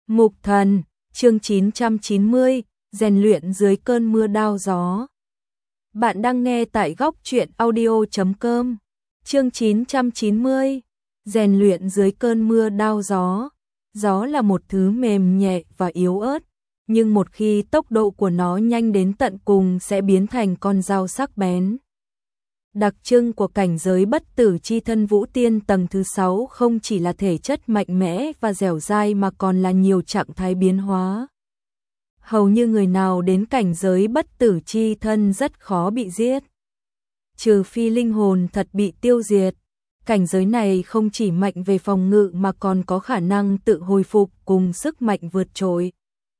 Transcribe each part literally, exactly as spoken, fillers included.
Mục Thần, chương chín trăm chín mươi, rèn luyện dưới cơn mưa đao gió. Bạn đang nghe tại góc truyện audio chấm com. Chương chín trăm chín mươi, rèn luyện dưới cơn mưa đao gió. Gió là một thứ mềm nhẹ và yếu ớt, nhưng một khi tốc độ của nó nhanh đến tận cùng sẽ biến thành con dao sắc bén. Đặc trưng của cảnh giới bất tử chi thân Vũ Tiên tầng thứ sáu không chỉ là thể chất mạnh mẽ và dẻo dai mà còn là nhiều trạng thái biến hóa. Hầu như người nào đến cảnh giới bất tử chi thân rất khó bị giết. Trừ phi linh hồn thật bị tiêu diệt, cảnh giới này không chỉ mạnh về phòng ngự mà còn có khả năng tự hồi phục cùng sức mạnh vượt trội.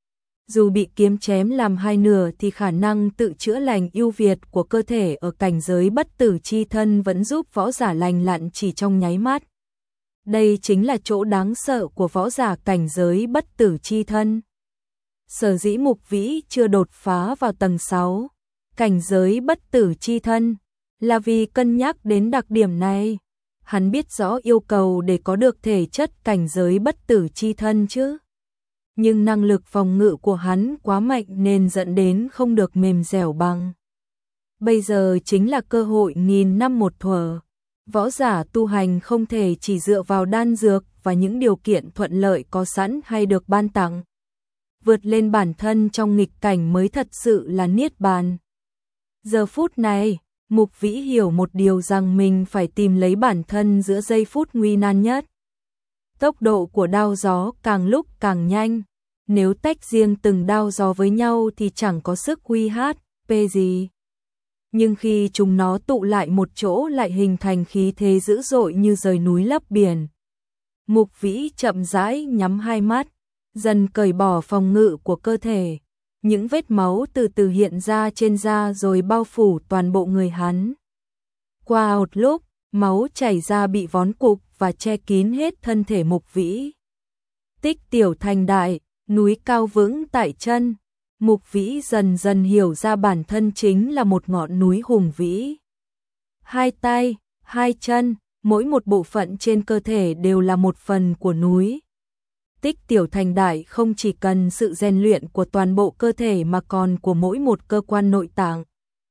Dù bị kiếm chém làm hai nửa thì khả năng tự chữa lành ưu việt của cơ thể ở cảnh giới bất tử chi thân vẫn giúp võ giả lành lặn chỉ trong nháy mắt. Đây chính là chỗ đáng sợ của võ giả cảnh giới bất tử chi thân. Sở dĩ Mục Vĩ chưa đột phá vào tầng sáu, cảnh giới bất tử chi thân, là vì cân nhắc đến đặc điểm này. Hắn biết rõ yêu cầu để có được thể chất cảnh giới bất tử chi thân chứ. Nhưng năng lực phòng ngự của hắn quá mạnh nên dẫn đến không được mềm dẻo bằng. Bây giờ chính là cơ hội nghìn năm một thuở. Võ giả tu hành không thể chỉ dựa vào đan dược và những điều kiện thuận lợi có sẵn hay được ban tặng. Vượt lên bản thân trong nghịch cảnh mới thật sự là niết bàn. Giờ phút này, Mục Vĩ hiểu một điều rằng mình phải tìm lấy bản thân giữa giây phút nguy nan nhất. Tốc độ của đao gió càng lúc càng nhanh. Nếu tách riêng từng đao gió với nhau thì chẳng có sức uy hát, pê gì. Nhưng khi chúng nó tụ lại một chỗ lại hình thành khí thế dữ dội như rời núi lấp biển. Mục Vĩ chậm rãi nhắm hai mắt, dần cởi bỏ phòng ngự của cơ thể. Những vết máu từ từ hiện ra trên da rồi bao phủ toàn bộ người hắn. Qua một lúc, máu chảy ra bị vón cục và che kín hết thân thể Mục Vĩ. Tích tiểu thành đại, núi cao vững tại chân. Mục Vĩ dần dần hiểu ra bản thân chính là một ngọn núi hùng vĩ. Hai tay, hai chân, mỗi một bộ phận trên cơ thể đều là một phần của núi. Tích tiểu thành đại không chỉ cần sự rèn luyện của toàn bộ cơ thể mà còn của mỗi một cơ quan nội tạng.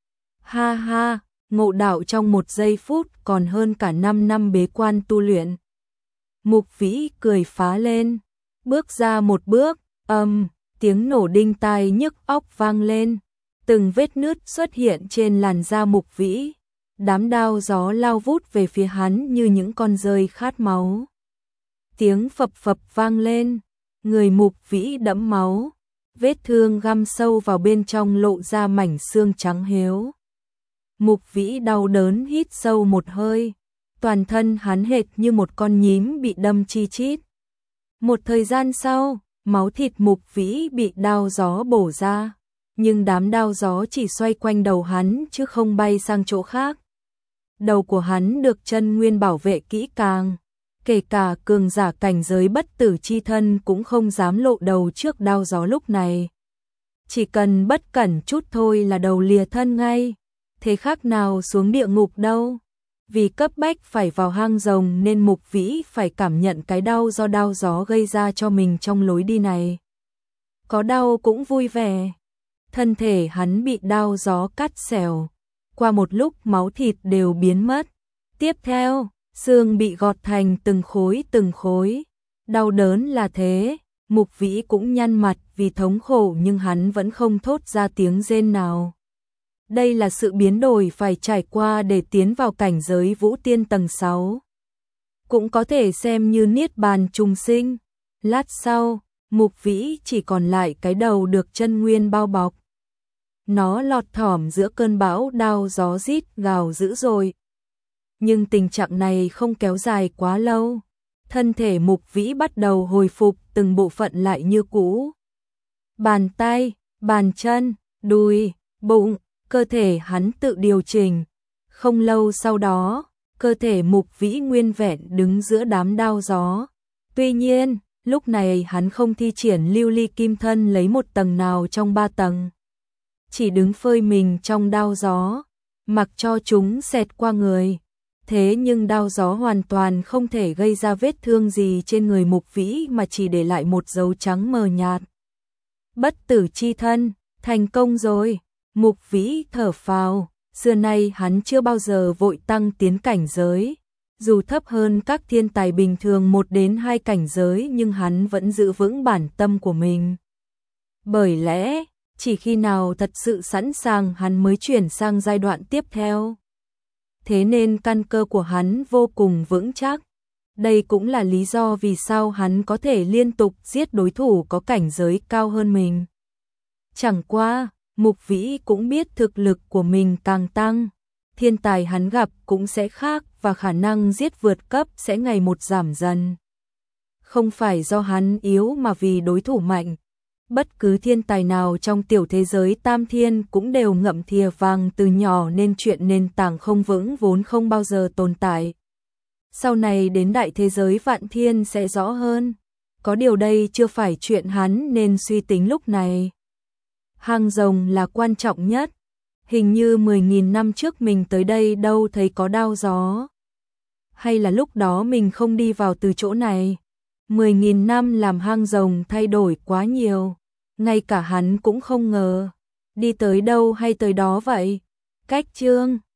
Ha ha, ngộ đạo trong một giây phút còn hơn cả năm năm bế quan tu luyện. Mục Vĩ cười phá lên, bước ra một bước, ầm, um, tiếng nổ đinh tai nhức óc vang lên. Từng vết nứt xuất hiện trên làn da Mục Vĩ. Đám đao gió lao vút về phía hắn như những con dơi khát máu. Tiếng phập phập vang lên, người Mục Vĩ đẫm máu, vết thương găm sâu vào bên trong lộ ra mảnh xương trắng héo. Mục Vĩ đau đớn hít sâu một hơi, toàn thân hắn hệt như một con nhím bị đâm chi chít. Một thời gian sau, máu thịt Mục Vĩ bị đao gió bổ ra, nhưng đám đao gió chỉ xoay quanh đầu hắn chứ không bay sang chỗ khác. Đầu của hắn được chân nguyên bảo vệ kỹ càng. Kể cả cường giả cảnh giới bất tử chi thân cũng không dám lộ đầu trước đao gió lúc này. Chỉ cần bất cẩn chút thôi là đầu lìa thân ngay. Thế khác nào xuống địa ngục đâu. Vì cấp bách phải vào hang rồng nên Mục Vĩ phải cảm nhận cái đau do đao gió gây ra cho mình trong lối đi này. Có đau cũng vui vẻ. Thân thể hắn bị đao gió cắt xẻo. Qua một lúc máu thịt đều biến mất. Tiếp theo, xương bị gọt thành từng khối từng khối. Đau đớn là thế, Mục Vĩ cũng nhăn mặt vì thống khổ nhưng hắn vẫn không thốt ra tiếng rên nào. Đây là sự biến đổi phải trải qua để tiến vào cảnh giới Vũ Tiên tầng sáu. Cũng có thể xem như niết bàn trùng sinh. Lát sau, Mục Vĩ chỉ còn lại cái đầu được chân nguyên bao bọc. Nó lọt thỏm giữa cơn bão đao gió rít gào dữ dội. Nhưng tình trạng này không kéo dài quá lâu. Thân thể Mục Vĩ bắt đầu hồi phục từng bộ phận lại như cũ. Bàn tay, bàn chân, đùi, bụng, cơ thể hắn tự điều chỉnh. Không lâu sau đó, cơ thể Mục Vĩ nguyên vẹn đứng giữa đám đao gió. Tuy nhiên, lúc này hắn không thi triển lưu ly kim thân lấy một tầng nào trong ba tầng. Chỉ đứng phơi mình trong đao gió, mặc cho chúng xẹt qua người. Thế nhưng đao gió hoàn toàn không thể gây ra vết thương gì trên người Mục Vĩ mà chỉ để lại một dấu trắng mờ nhạt. Bất tử chi thân, thành công rồi. Mục Vĩ thở phào, xưa nay hắn chưa bao giờ vội tăng tiến cảnh giới. Dù thấp hơn các thiên tài bình thường một đến hai cảnh giới nhưng hắn vẫn giữ vững bản tâm của mình. Bởi lẽ, chỉ khi nào thật sự sẵn sàng hắn mới chuyển sang giai đoạn tiếp theo. Thế nên căn cơ của hắn vô cùng vững chắc. Đây cũng là lý do vì sao hắn có thể liên tục giết đối thủ có cảnh giới cao hơn mình. Chẳng qua, Mục Vĩ cũng biết thực lực của mình càng tăng, thiên tài hắn gặp cũng sẽ khác và khả năng giết vượt cấp sẽ ngày một giảm dần. Không phải do hắn yếu mà vì đối thủ mạnh. Bất cứ thiên tài nào trong tiểu thế giới tam thiên cũng đều ngậm thìa vàng từ nhỏ nên chuyện nền tảng không vững vốn không bao giờ tồn tại. Sau này đến đại thế giới vạn thiên sẽ rõ hơn. Có điều đây chưa phải chuyện hắn nên suy tính lúc này. Hang rồng là quan trọng nhất. Hình như mười nghìn năm trước mình tới đây đâu thấy có đao gió. Hay là lúc đó mình không đi vào từ chỗ này. mười nghìn năm làm hang rồng thay đổi quá nhiều. Ngay cả hắn cũng không ngờ. Đi tới đâu hay tới đó vậy? Cách chương